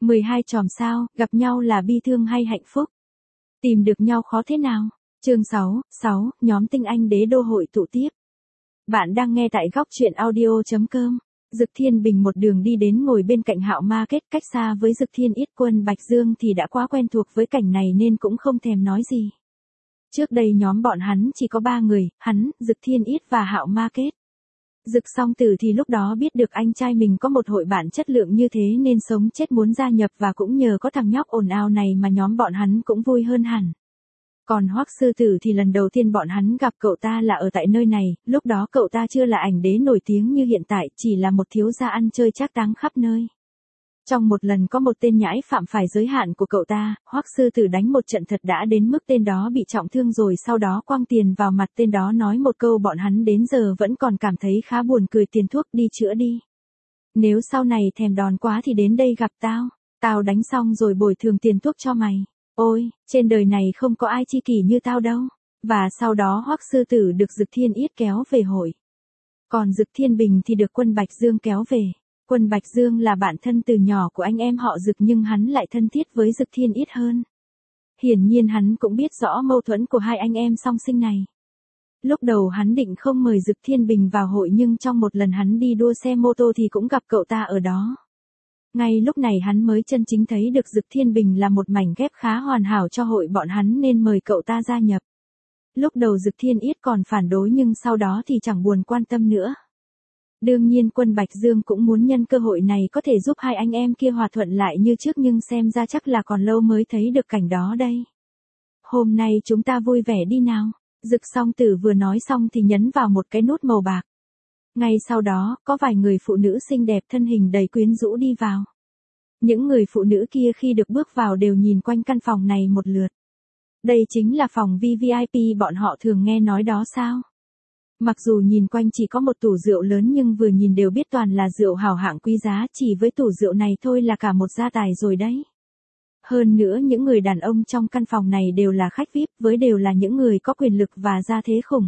12 chòm sao, gặp nhau là bi thương hay hạnh phúc? Tìm được nhau khó thế nào? Chương 6, nhóm tinh anh đế đô hội tụ tiếp. Bạn đang nghe tại góc truyện audio.com. Dực Thiên Bình một đường đi đến ngồi bên cạnh Hạo Market, cách xa với Dực Thiên Yết Quân Bạch Dương thì đã quá quen thuộc với cảnh này nên cũng không thèm nói gì. Trước đây nhóm bọn hắn chỉ có 3 người, hắn, Dực Thiên Yết và Hạo Market. Dực Song Tử thì lúc đó biết được anh trai mình có một hội bạn chất lượng như thế nên sống chết muốn gia nhập, và cũng nhờ có thằng nhóc ồn ào này mà nhóm bọn hắn cũng vui hơn hẳn. Còn Hoắc Sư Tử thì lần đầu tiên bọn hắn gặp cậu ta là ở tại nơi này, lúc đó cậu ta chưa là ảnh đế nổi tiếng như hiện tại, chỉ là một thiếu gia ăn chơi trác táng khắp nơi. Trong một lần có một tên nhãi phạm phải giới hạn của cậu ta, Hoắc Sư Tử đánh một trận thật đã đến mức tên đó bị trọng thương, rồi sau đó quăng tiền vào mặt tên đó, nói một câu bọn hắn đến giờ vẫn còn cảm thấy khá buồn cười: tiền thuốc đi chữa đi. Nếu sau này thèm đòn quá thì đến đây gặp tao, tao đánh xong rồi bồi thường tiền thuốc cho mày. Ôi, trên đời này không có ai chi kỷ như tao đâu. Và sau đó Hoắc Sư Tử được Dực Thiên Yết kéo về hội. Còn Dực Thiên Bình thì được Quân Bạch Dương kéo về. Quân Bạch Dương là bạn thân từ nhỏ của anh em họ Dực, nhưng hắn lại thân thiết với Dực Thiên Yết hơn. Hiển nhiên hắn cũng biết rõ mâu thuẫn của hai anh em song sinh này. Lúc đầu hắn định không mời Dực Thiên Bình vào hội, nhưng trong một lần hắn đi đua xe mô tô thì cũng gặp cậu ta ở đó. Ngay lúc này hắn mới chân chính thấy được Dực Thiên Bình là một mảnh ghép khá hoàn hảo cho hội bọn hắn nên mời cậu ta gia nhập. Lúc đầu Dực Thiên Yết còn phản đối nhưng sau đó thì chẳng buồn quan tâm nữa. Đương nhiên Quân Bạch Dương cũng muốn nhân cơ hội này có thể giúp hai anh em kia hòa thuận lại như trước, nhưng xem ra chắc là còn lâu mới thấy được cảnh đó đây. Hôm nay chúng ta vui vẻ đi nào. Dực Song Tử vừa nói xong thì nhấn vào một cái nút màu bạc. Ngay sau đó, có vài người phụ nữ xinh đẹp thân hình đầy quyến rũ đi vào. Những người phụ nữ kia khi được bước vào đều nhìn quanh căn phòng này một lượt. Đây chính là phòng VVIP bọn họ thường nghe nói đó sao? Mặc dù nhìn quanh chỉ có một tủ rượu lớn nhưng vừa nhìn đều biết toàn là rượu hảo hạng quý giá, chỉ với tủ rượu này thôi là cả một gia tài rồi đấy. Hơn nữa những người đàn ông trong căn phòng này đều là khách VIP, với đều là những người có quyền lực và gia thế khủng.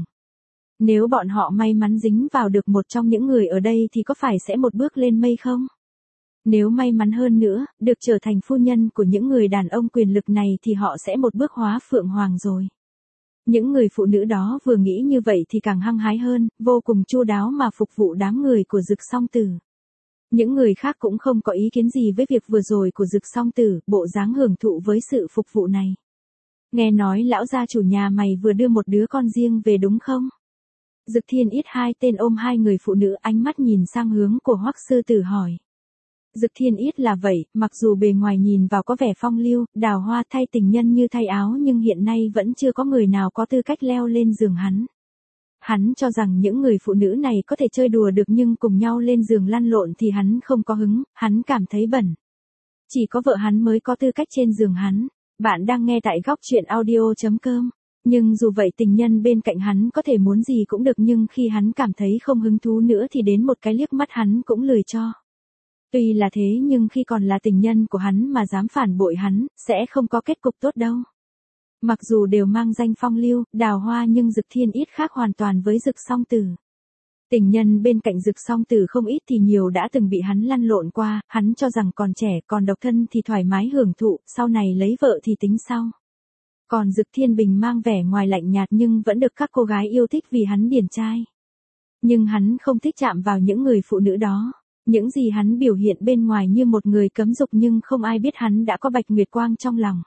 Nếu bọn họ may mắn dính vào được một trong những người ở đây thì có phải sẽ một bước lên mây không? Nếu may mắn hơn nữa, được trở thành phu nhân của những người đàn ông quyền lực này thì họ sẽ một bước hóa phượng hoàng rồi. Những người phụ nữ đó vừa nghĩ như vậy thì càng hăng hái hơn, vô cùng chu đáo mà phục vụ đám người của Dực Song Tử. Những người khác cũng không có ý kiến gì với việc vừa rồi của Dực Song Tử, bộ dáng hưởng thụ với sự phục vụ này. Nghe nói lão gia chủ nhà mày vừa đưa một đứa con riêng về đúng không? Dực Thiên Yết hai tên ôm hai người phụ nữ, ánh mắt nhìn sang hướng của Hoắc Sư Tử hỏi. Dực Thiên Yết là vậy, mặc dù bề ngoài nhìn vào có vẻ phong lưu, đào hoa thay tình nhân như thay áo, nhưng hiện nay vẫn chưa có người nào có tư cách leo lên giường hắn. Hắn cho rằng những người phụ nữ này có thể chơi đùa được nhưng cùng nhau lên giường lăn lộn thì hắn không có hứng, hắn cảm thấy bẩn. Chỉ có vợ hắn mới có tư cách trên giường hắn. Bạn đang nghe tại góc truyện audio.com. Nhưng dù vậy tình nhân bên cạnh hắn có thể muốn gì cũng được, nhưng khi hắn cảm thấy không hứng thú nữa thì đến một cái liếc mắt hắn cũng lười cho. Tuy là thế nhưng khi còn là tình nhân của hắn mà dám phản bội hắn, sẽ không có kết cục tốt đâu. Mặc dù đều mang danh phong lưu, đào hoa, nhưng Dực Thiên Yết khác hoàn toàn với Dực Song Tử. Tình nhân bên cạnh Dực Song Tử không ít thì nhiều đã từng bị hắn lăn lộn qua, hắn cho rằng còn trẻ, còn độc thân thì thoải mái hưởng thụ, sau này lấy vợ thì tính sau. Còn Dực Thiên Bình mang vẻ ngoài lạnh nhạt nhưng vẫn được các cô gái yêu thích vì hắn điển trai. Nhưng hắn không thích chạm vào những người phụ nữ đó. Những gì hắn biểu hiện bên ngoài như một người cấm dục, nhưng không ai biết hắn đã có bạch nguyệt quang trong lòng.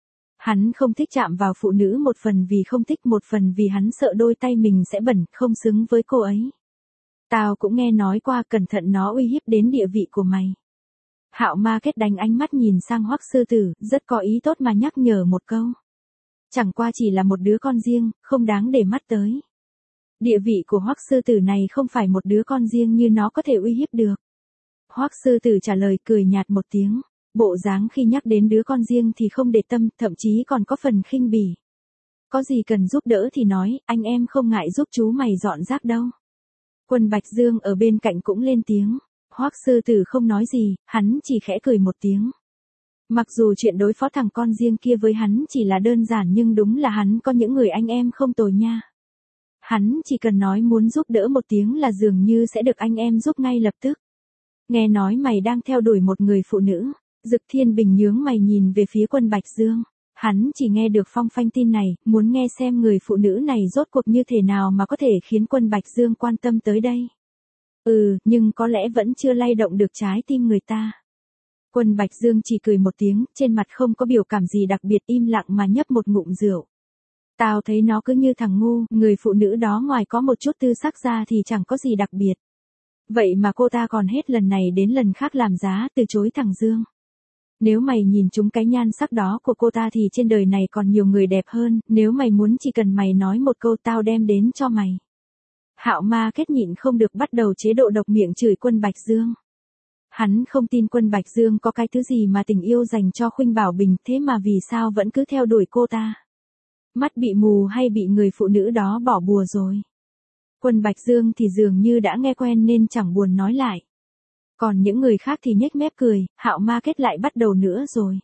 Hắn không thích chạm vào phụ nữ, một phần vì không thích, một phần vì hắn sợ đôi tay mình sẽ bẩn, không xứng với cô ấy. Tao cũng nghe nói qua, cẩn thận nó uy hiếp đến địa vị của mày. Hạo Market đánh ánh mắt nhìn sang Hoắc Sư Tử, rất có ý tốt mà nhắc nhở một câu. Chẳng qua chỉ là một đứa con riêng, không đáng để mắt tới. Địa vị của Hoắc Sư Tử này không phải một đứa con riêng như nó có thể uy hiếp được. Hoắc Sư Tử trả lời cười nhạt một tiếng, bộ dáng khi nhắc đến đứa con riêng thì không để tâm, thậm chí còn có phần khinh bỉ. Có gì cần giúp đỡ thì nói, anh em không ngại giúp chú mày dọn rác đâu. Quân Bạch Dương ở bên cạnh cũng lên tiếng. Hoắc Sư Tử không nói gì, hắn chỉ khẽ cười một tiếng. Mặc dù chuyện đối phó thằng con riêng kia với hắn chỉ là đơn giản, nhưng đúng là hắn có những người anh em không tồi nha. Hắn chỉ cần nói muốn giúp đỡ một tiếng là dường như sẽ được anh em giúp ngay lập tức. Nghe nói mày đang theo đuổi một người phụ nữ. Dực Thiên Bình nhướng mày nhìn về phía Quân Bạch Dương. Hắn chỉ nghe được phong phanh tin này, muốn nghe xem người phụ nữ này rốt cuộc như thế nào mà có thể khiến Quân Bạch Dương quan tâm tới đây. Nhưng có lẽ vẫn chưa lay động được trái tim người ta. Quân Bạch Dương chỉ cười một tiếng, trên mặt không có biểu cảm gì đặc biệt, im lặng mà nhấp một ngụm rượu. Tao thấy nó cứ như thằng ngu, người phụ nữ đó ngoài có một chút tư sắc ra thì chẳng có gì đặc biệt. Vậy mà cô ta còn hết lần này đến lần khác làm giá từ chối thằng Dương. Nếu mày nhìn trúng cái nhan sắc đó của cô ta thì trên đời này còn nhiều người đẹp hơn, nếu mày muốn chỉ cần mày nói một câu tao đem đến cho mày. Hạo Ma Kết nhịn không được bắt đầu chế độ độc miệng chửi Quân Bạch Dương. Hắn không tin Quân Bạch Dương có cái thứ gì mà tình yêu dành cho Khuynh Bảo Bình, thế mà vì sao vẫn cứ theo đuổi cô ta. Mắt bị mù hay bị người phụ nữ đó bỏ bùa rồi. Quân Bạch Dương thì dường như đã nghe quen nên chẳng buồn nói lại. Còn những người khác thì nhếch mép cười, Hạo Ma Kết lại bắt đầu nữa rồi.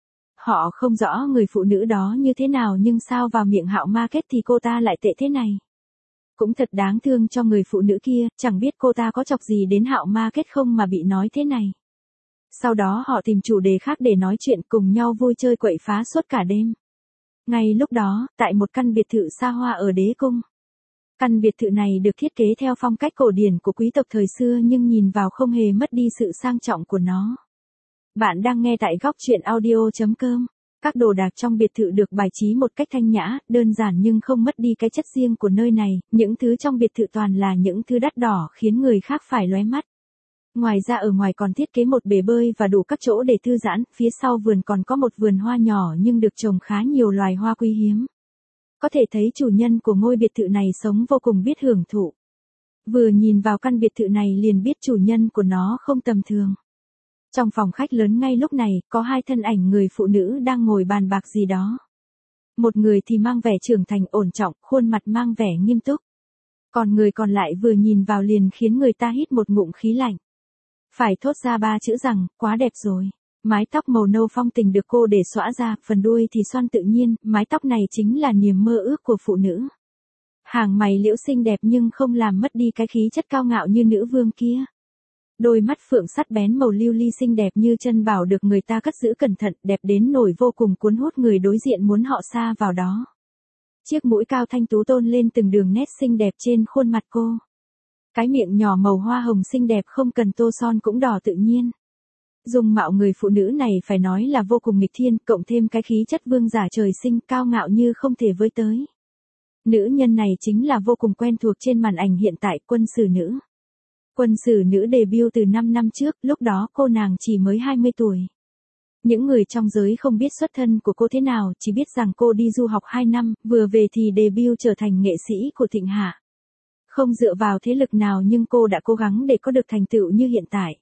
Họ không rõ người phụ nữ đó như thế nào nhưng sao vào miệng Hạo Ma Kết thì cô ta lại tệ thế này. Cũng thật đáng thương cho người phụ nữ kia, chẳng biết cô ta có chọc gì đến Hạo Ma Kết không mà bị nói thế này. Sau đó họ tìm chủ đề khác để nói chuyện, cùng nhau vui chơi quậy phá suốt cả đêm. Ngay lúc đó, tại một căn biệt thự xa hoa ở Đế Cung. Căn biệt thự này được thiết kế theo phong cách cổ điển của quý tộc thời xưa nhưng nhìn vào không hề mất đi sự sang trọng của nó. Bạn đang nghe tại góc truyện audio.com. Các đồ đạc trong biệt thự được bài trí một cách thanh nhã, đơn giản nhưng không mất đi cái chất riêng của nơi này, những thứ trong biệt thự toàn là những thứ đắt đỏ khiến người khác phải lóe mắt. Ngoài ra ở ngoài còn thiết kế một bể bơi và đủ các chỗ để thư giãn, phía sau vườn còn có một vườn hoa nhỏ nhưng được trồng khá nhiều loài hoa quý hiếm. Có thể thấy chủ nhân của ngôi biệt thự này sống vô cùng biết hưởng thụ. Vừa nhìn vào căn biệt thự này liền biết chủ nhân của nó không tầm thường. Trong phòng khách lớn ngay lúc này, có hai thân ảnh người phụ nữ đang ngồi bàn bạc gì đó. Một người thì mang vẻ trưởng thành ổn trọng, khuôn mặt mang vẻ nghiêm túc. Còn người còn lại vừa nhìn vào liền khiến người ta hít một ngụm khí lạnh. Phải thốt ra ba chữ rằng, quá đẹp rồi. Mái tóc màu nâu phong tình được cô để xõa ra, phần đuôi thì xoăn tự nhiên, mái tóc này chính là niềm mơ ước của phụ nữ. Hàng mày liễu xinh đẹp nhưng không làm mất đi cái khí chất cao ngạo như nữ vương kia. Đôi mắt phượng sắt bén màu lưu ly xinh đẹp như chân bảo được người ta cất giữ cẩn thận, đẹp đến nỗi vô cùng cuốn hút người đối diện muốn họ xa vào đó. Chiếc mũi cao thanh tú tôn lên từng đường nét xinh đẹp trên khuôn mặt cô. Cái miệng nhỏ màu hoa hồng xinh đẹp không cần tô son cũng đỏ tự nhiên. Dung mạo người phụ nữ này phải nói là vô cùng nghịch thiên, cộng thêm cái khí chất vương giả trời sinh cao ngạo như không thể với tới. Nữ nhân này chính là vô cùng quen thuộc trên màn ảnh hiện tại, Quân Sử Nữ. Quân Sử Nữ debut từ 5 năm trước, lúc đó cô nàng chỉ mới 20 tuổi. Những người trong giới không biết xuất thân của cô thế nào, chỉ biết rằng cô đi du học 2 năm, vừa về thì debut trở thành nghệ sĩ của Thịnh Hạ. Không dựa vào thế lực nào nhưng cô đã cố gắng để có được thành tựu như hiện tại.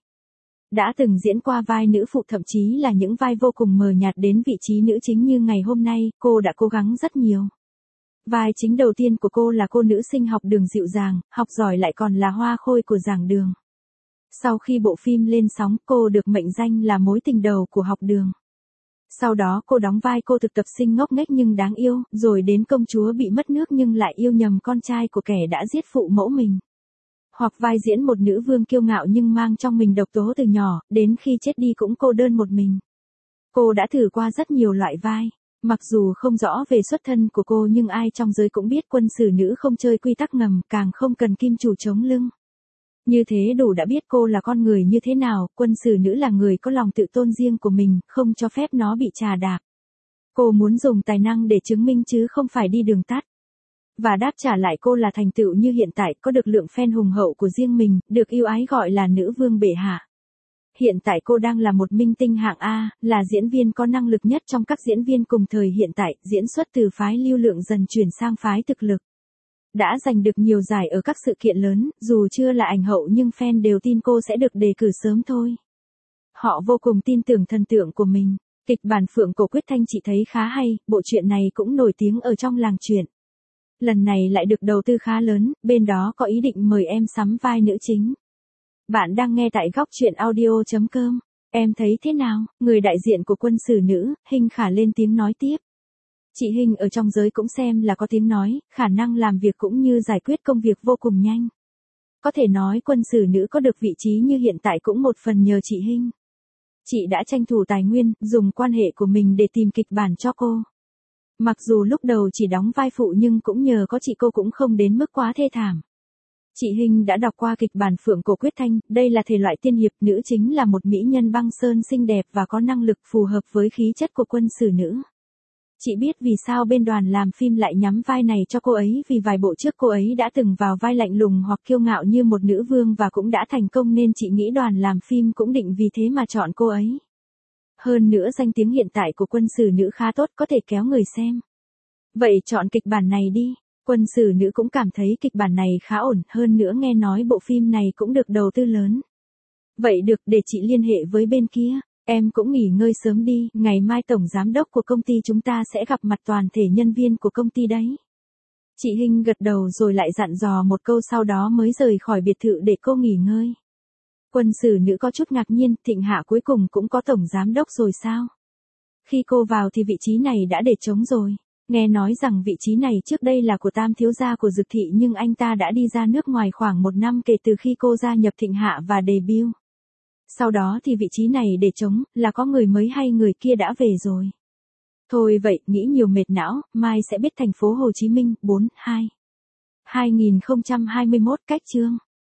Đã từng diễn qua vai nữ phụ, thậm chí là những vai vô cùng mờ nhạt đến vị trí nữ chính như ngày hôm nay, cô đã cố gắng rất nhiều. Vai chính đầu tiên của cô là cô nữ sinh học đường dịu dàng, học giỏi lại còn là hoa khôi của giảng đường. Sau khi bộ phim lên sóng, cô được mệnh danh là mối tình đầu của học đường. Sau đó cô đóng vai cô thực tập sinh ngốc nghếch nhưng đáng yêu, rồi đến công chúa bị mất nước nhưng lại yêu nhầm con trai của kẻ đã giết phụ mẫu mình. Hoặc vai diễn một nữ vương kiêu ngạo nhưng mang trong mình độc tố từ nhỏ, đến khi chết đi cũng cô đơn một mình. Cô đã thử qua rất nhiều loại vai. Mặc dù không rõ về xuất thân của cô nhưng ai trong giới cũng biết Quân Sử Nữ không chơi quy tắc ngầm, càng không cần kim chủ chống lưng. Như thế đủ đã biết cô là con người như thế nào, Quân Sử Nữ là người có lòng tự tôn riêng của mình, không cho phép nó bị chà đạp. Cô muốn dùng tài năng để chứng minh chứ không phải đi đường tắt. Và đáp trả lại cô là thành tựu như hiện tại, có được lượng fan hùng hậu của riêng mình, được yêu ái gọi là nữ vương bệ hạ. Hiện tại cô đang là một minh tinh hạng A, là diễn viên có năng lực nhất trong các diễn viên cùng thời hiện tại, diễn xuất từ phái lưu lượng dần chuyển sang phái thực lực. Đã giành được nhiều giải ở các sự kiện lớn, dù chưa là ảnh hậu nhưng fan đều tin cô sẽ được đề cử sớm thôi. Họ vô cùng tin tưởng thần tượng của mình. Kịch bản Phượng Cổ Quyết Thanh chị thấy khá hay, bộ truyện này cũng nổi tiếng ở trong làng truyện. Lần này lại được đầu tư khá lớn, bên đó có ý định mời em sắm vai nữ chính. Bạn đang nghe tại góc truyện audio.com. Em thấy thế nào? Người đại diện của Quân Sử Nữ, Hinh Khả lên tiếng nói tiếp. Chị Hinh ở trong giới cũng xem là có tiếng nói, khả năng làm việc cũng như giải quyết công việc vô cùng nhanh. Có thể nói Quân Sử Nữ có được vị trí như hiện tại cũng một phần nhờ chị Hinh. Chị đã tranh thủ tài nguyên, dùng quan hệ của mình để tìm kịch bản cho cô. Mặc dù lúc đầu chỉ đóng vai phụ nhưng cũng nhờ có chị cô cũng không đến mức quá thê thảm. Chị Hình đã đọc qua kịch bản Phượng Cổ Quyết Thanh, đây là thể loại tiên hiệp, nữ chính là một mỹ nhân băng sơn xinh đẹp và có năng lực phù hợp với khí chất của quân sử nữ. Chị biết vì sao bên đoàn làm phim lại nhắm vai này cho cô ấy, vì vài bộ trước cô ấy đã từng vào vai lạnh lùng hoặc kiêu ngạo như một nữ vương và cũng đã thành công, nên chị nghĩ đoàn làm phim cũng định vì thế mà chọn cô ấy. Hơn nữa danh tiếng hiện tại của quân sử nữ khá tốt, có thể kéo người xem. Vậy chọn kịch bản này đi. Quân sử nữ cũng cảm thấy kịch bản này khá ổn, hơn nữa nghe nói bộ phim này cũng được đầu tư lớn. Vậy được, để chị liên hệ với bên kia. Em cũng nghỉ ngơi sớm đi, ngày mai tổng giám đốc của công ty chúng ta sẽ gặp mặt toàn thể nhân viên của công ty đấy. Chị Hình gật đầu rồi lại dặn dò một câu, sau đó mới rời khỏi biệt thự để cô nghỉ ngơi. Quân sử nữ có chút ngạc nhiên, Thịnh Hạ cuối cùng cũng có tổng giám đốc rồi sao? Khi cô vào thì vị trí này đã để trống rồi. Nghe nói rằng vị trí này trước đây là của tam thiếu gia của Dực Thị, nhưng anh ta đã đi ra nước ngoài khoảng 1 năm kể từ khi cô gia nhập Thịnh Hạ và debut. Sau đó thì vị trí này để trống, là có người mới hay người kia đã về rồi. Thôi vậy, nghĩ nhiều mệt não, mai sẽ biết. Thành phố Hồ Chí Minh, 4/2/2021 cách chương.